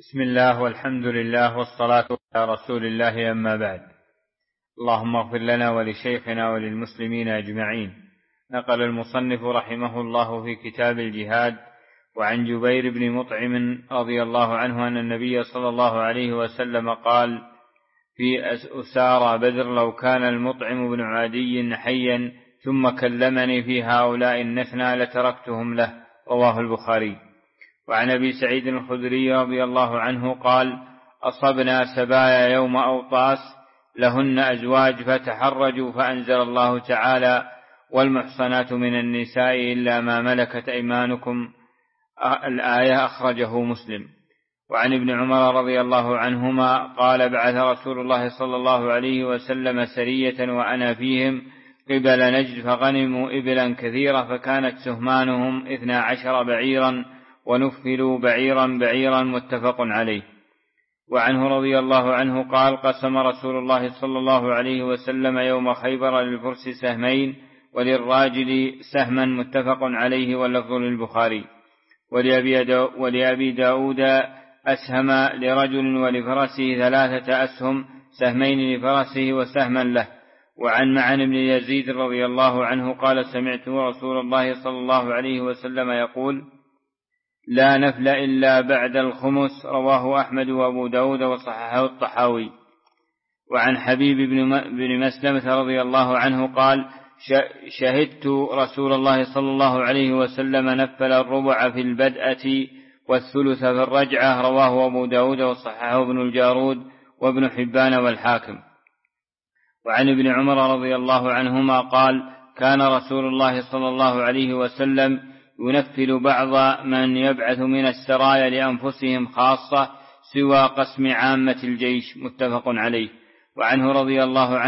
بسم الله والحمد لله والصلاة على رسول الله، أما بعد. اللهم اغفر لنا ولشيخنا وللمسلمين أجمعين. نقل المصنف رحمه الله في كتاب الجهاد وعن جبير بن مطعم رضي الله عنه أن النبي صلى الله عليه وسلم قال في أسارى بدر: لو كان المطعم بن عدي حيا ثم كلمني في هؤلاء النثنى لتركتهم له. رواه البخاري. وعن أبي سعيد الخدري رضي الله عنه قال: أصبنا سبايا يوم أوطاس لهن أزواج فتحرجوا، فأنزل الله تعالى: والمحصنات من النساء إلا ما ملكت أيمانكم، الآية. أخرجه مسلم. وعن ابن عمر رضي الله عنهما قال: بعث رسول الله صلى الله عليه وسلم سرية وأنا فيهم قبل نجد، فغنموا إبلا كثيرة، فكانت سهمانهم 12 بعيرا ونفلوا بعيرا، متفق عليه. وعنه رضي الله عنه قال: قسم رسول الله صلى الله عليه وسلم يوم خيبر للفرس سهمين وللراجل سهما، متفق عليه، واللفظ للبخاري. ولأبي داود أسهم لرجل ولفرسه 3 أسهم، سهمين لفرسه وسهما له. وعن معن بن يزيد رضي الله عنه قال: سمعت رسول الله صلى الله عليه وسلم يقول: لا نفل إلا بعد الخمس. رواه أحمد وأبو داود وصححه الطحاوي. وعن حبيب بن مسلمة رضي الله عنه قال: شهدت رسول الله صلى الله عليه وسلم نفل الربع في البدءة والثلث في الرجعة. رواه أبو داود وصححه ابن الجارود وابن حبان والحاكم. وعن ابن عمر رضي الله عنهما قال: كان رسول الله صلى الله عليه وسلم ينفل بعض من يبعث من السرايا لأنفسهم خاصة سوى قسم عامة الجيش، متفق عليه. وعنه رضي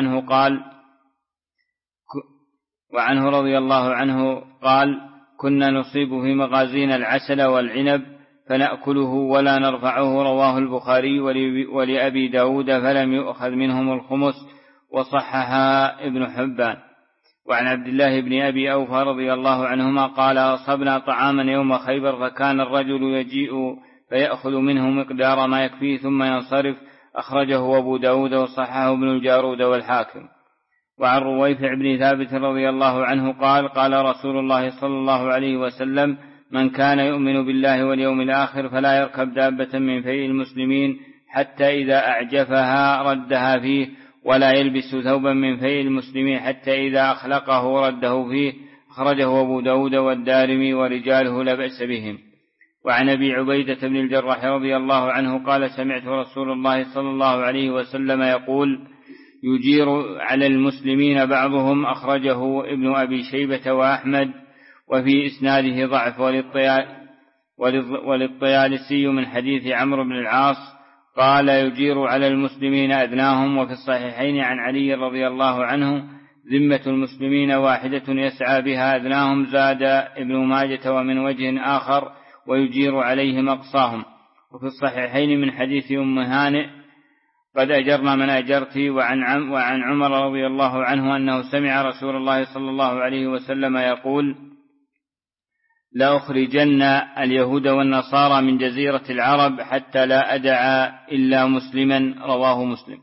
الله عنه قال: كنا نصيب في مغازينا العسل والعنب فنأكله ولا نرفعه. رواه البخاري. ولأبي داود فلم يؤخذ منهم الخمس، وصححها ابن حبان. وعن عبد الله بن أبي أوفى رضي الله عنهما قال: أصبنا طعاما يوم خيبر، فكان الرجل يجيء فيأخذ منه مقدار ما يكفيه ثم ينصرف. أخرجه أبو داود وصححه ابن الجارود والحاكم. وعن رويفع بن ثابت رضي الله عنه قال: قال رسول الله صلى الله عليه وسلم: من كان يؤمن بالله واليوم الآخر فلا يركب دابة من فيء المسلمين حتى إذا أعجفها ردها فيه، ولا يلبس ثوبا من فيء المسلمين حتى إذا أخلقه رده فيه. أخرجه أبو داود والدارمي ورجاله لا بأس بهم. وعن أبي عبيدة بن الجراح رضي الله عنه قال: سمعت رسول الله صلى الله عليه وسلم يقول: يجير على المسلمين بعضهم. أخرجه ابن أبي شيبة وأحمد، وفي إسناده ضعف. وللطيالسي من حديث عمرو بن العاص قال: يجير على المسلمين أدناهم. وفي الصحيحين عن علي رضي الله عنه: ذمة المسلمين واحدة يسعى بها أدناهم. زاد ابن ماجة ومن وجه آخر: ويجير عليهم أقصاهم. وفي الصحيحين من حديث أم هانئ: قد أجرنا من أجرت. وعن عمر رضي الله عنه أنه سمع رسول الله صلى الله عليه وسلم يقول: لا أخرجن اليهود والنصارى من جزيرة العرب حتى لا أدع إلا مسلما. رواه مسلم.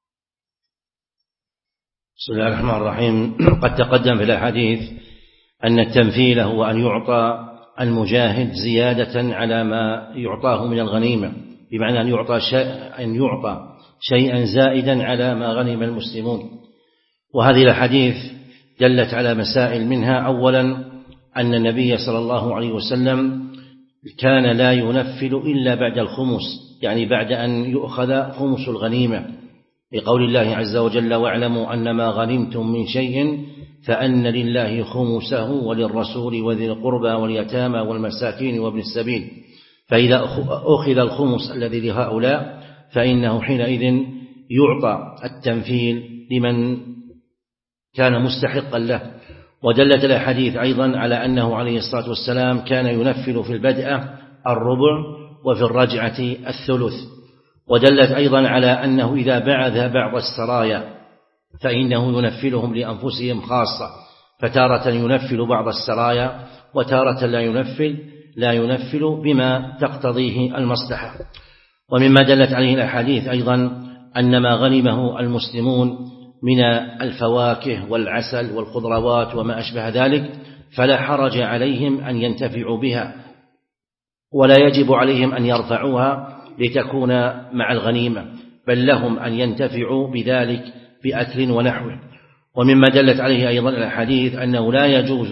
بسم الله الرحمن الرحيم. قد تقدم في الحديث أن التمثيل هو أن يعطى المجاهد زيادة على ما يعطاه من الغنيمة، بمعنى أن يعطى شيئا زائدا على ما غنم المسلمون. وهذه الحديث دلت على مسائل، منها أولا أن النبي صلى الله عليه وسلم كان لا ينفل إلا بعد الخمس، يعني بعد أن يؤخذ خمس الغنيمة، لقول الله عز وجل: واعلموا أن ما غنمتم من شيء فأن لله خمسه وللرسول وذي القربى واليتامى والمساكين وابن السبيل. فإذا أخذ الخمس الذي لهؤلاء فإنه حينئذ يعطى التنفيل لمن كان مستحقا له. ودلت الحديث أيضا على أنه عليه الصلاة والسلام كان ينفل في البدء الربع وفي الرجعة الثلث. ودلت أيضا على أنه إذا بعث بعض السرايا فإنه ينفلهم لأنفسهم خاصة، فتارة ينفل بعض السرايا وتارة لا ينفل بما تقتضيه المصلحة. ومما دلت عليه الأحاديث أيضا أن ما غنمه المسلمون من الفواكه والعسل والخضروات وما أشبه ذلك فلا حرج عليهم أن ينتفعوا بها، ولا يجب عليهم أن يرفعوها لتكون مع الغنيمة، بل لهم أن ينتفعوا بذلك بأكل ونحوه. ومما دلت عليه أيضا الأحاديث أنه لا يجوز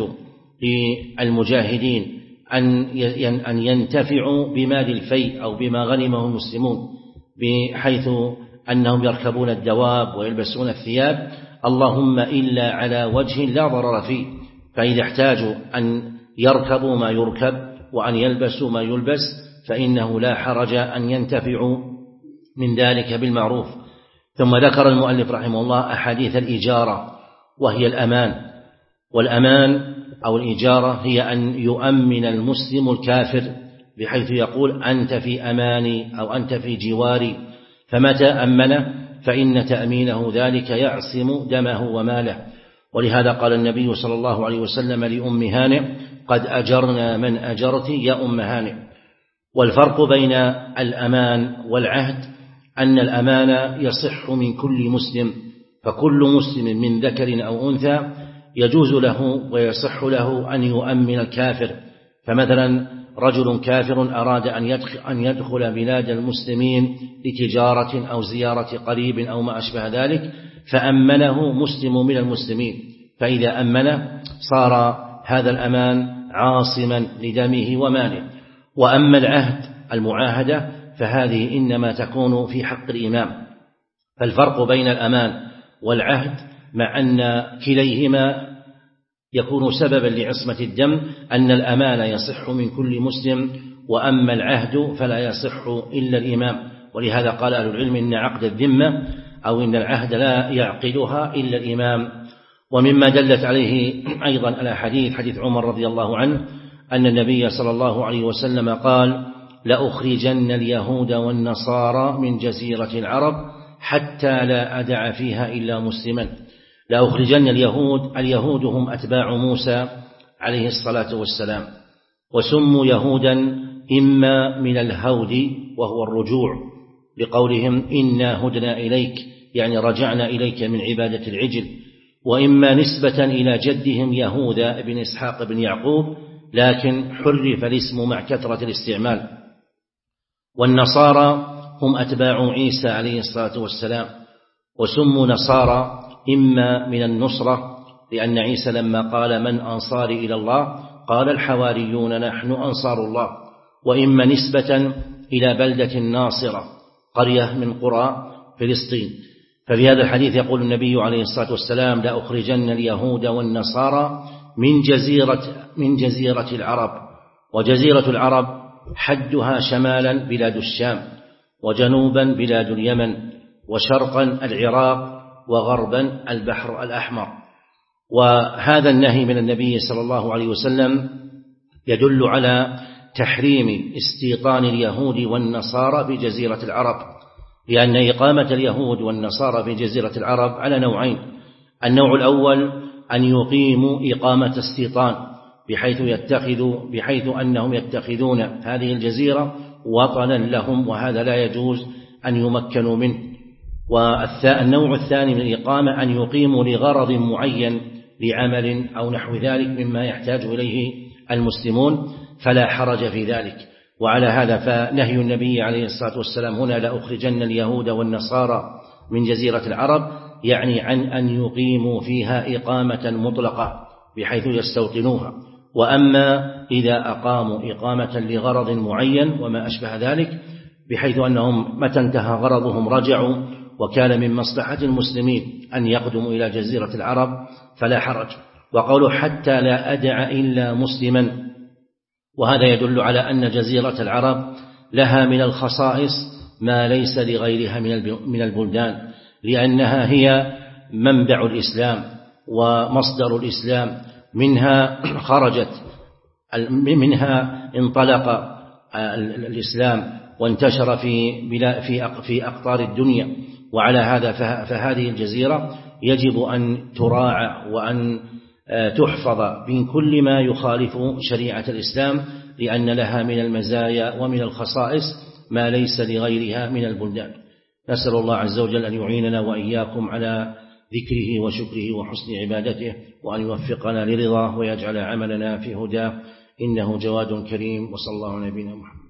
للمجاهدين أن ينتفعوا بمال الفيء أو بما غنمه المسلمون، بحيث أنهم يركبون الدواب ويلبسون الثياب، اللهم إلا على وجه لا ضرر فيه، فإذا احتاجوا أن يركبوا ما يركب وأن يلبسوا ما يلبس فإنه لا حرج أن ينتفعوا من ذلك بالمعروف. ثم ذكر المؤلف رحمه الله أحاديث الإجارة وهي الأمان، والأمان أو الإجارة هي أن يؤمن المسلم الكافر بحيث يقول أنت في أماني أو أنت في جواري، فمتى أمنه فإن تأمينه ذلك يعصم دمه وماله. ولهذا قال النبي صلى الله عليه وسلم لأم هانئ قد أجرنا من أجرت يا أم هانئ. والفرق بين الأمان والعهد أن الأمان يصح من كل مسلم، فكل مسلم من ذكر أو أنثى يجوز له ويصح له أن يؤمن الكافر. فمثلا رجل كافر أراد أن يدخل بلاد المسلمين لتجارة أو زيارة قريب أو ما أشبه ذلك، فأمنه مسلم من المسلمين، فإذا أمنه صار هذا الأمان عاصما لدمه وماله. وأما العهد المعاهدة فهذه إنما تكون في حق الإمام. فالفرق بين الأمان والعهد مع أن كليهما يكون سببا لعصمة الدم أن الأمان يصح من كل مسلم، وأما العهد فلا يصح إلا الإمام. ولهذا قال أهل العلم إن عقد الذمة أو إن العهد لا يعقدها إلا الإمام. ومما دلت عليه أيضا الأحاديث حديث عمر رضي الله عنه أن النبي صلى الله عليه وسلم قال لأخرجن اليهود والنصارى من جزيرة العرب حتى لا أدع فيها إلا مسلما. لأخرجن اليهود هم أتباع موسى عليه الصلاة والسلام، وسموا يهودا إما من الهود وهو الرجوع لقولهم إنا هدنا إليك، يعني رجعنا إليك من عبادة العجل، وإما نسبة إلى جدهم يهوذا بن إسحاق بن يعقوب، لكن حرف الاسم مع كثرة الاستعمال. والنصارى هم أتباع عيسى عليه الصلاة والسلام، وسموا نصارى إما من النصرة لأن عيسى لما قال من أنصاري إلى الله قال الحواريون نحن أنصار الله، وإما نسبة إلى بلدة ناصرة قرية من قرى فلسطين. ففي هذا الحديث يقول النبي عليه الصلاة والسلام لأخرجن اليهود والنصارى من جزيرة العرب. وجزيرة العرب حدها شمالا بلاد الشام، وجنوبا بلاد اليمن، وشرقا العراق، وغربا البحر الأحمر. وهذا النهي من النبي صلى الله عليه وسلم يدل على تحريم استيطان اليهود والنصارى بجزيرة العرب، لأن إقامة اليهود والنصارى في جزيرة العرب على نوعين: النوع الأول أن يقيموا إقامة استيطان بحيث أنهم يتخذون هذه الجزيرة وطنا لهم، وهذا لا يجوز أن يمكنوا منه. والنوع الثاني من الإقامة أن يقيموا لغرض معين لعمل أو نحو ذلك مما يحتاج إليه المسلمون، فلا حرج في ذلك. وعلى هذا فنهي النبي عليه الصلاة والسلام هنا لأخرجن اليهود والنصارى من جزيرة العرب يعني عن أن يقيموا فيها إقامة مطلقة بحيث يستوطنوها. وأما إذا أقاموا إقامة لغرض معين وما أشبه ذلك بحيث أنهم متى انتهى غرضهم رجعوا وكان من مصلحة المسلمين أن يقدموا إلى جزيرة العرب فلا حرج. وقالوا حتى لا أدع إلا مسلما، وهذا يدل على أن جزيرة العرب لها من الخصائص ما ليس لغيرها من البلدان، لأنها هي منبع الإسلام ومصدر الإسلام، منها انطلق الإسلام وانتشر في أقطار الدنيا. وعلى هذا فهذه الجزيرة يجب أن تراعى وأن تحفظ من كل ما يخالف شريعة الإسلام، لأن لها من المزايا ومن الخصائص ما ليس لغيرها من البلدان. نسأل الله عز وجل أن يعيننا وإياكم على ذكره وشكره وحسن عبادته، وأن يوفقنا لرضاه ويجعل عملنا في هداه، إنه جواد كريم. وصلى الله على نبينا محمد.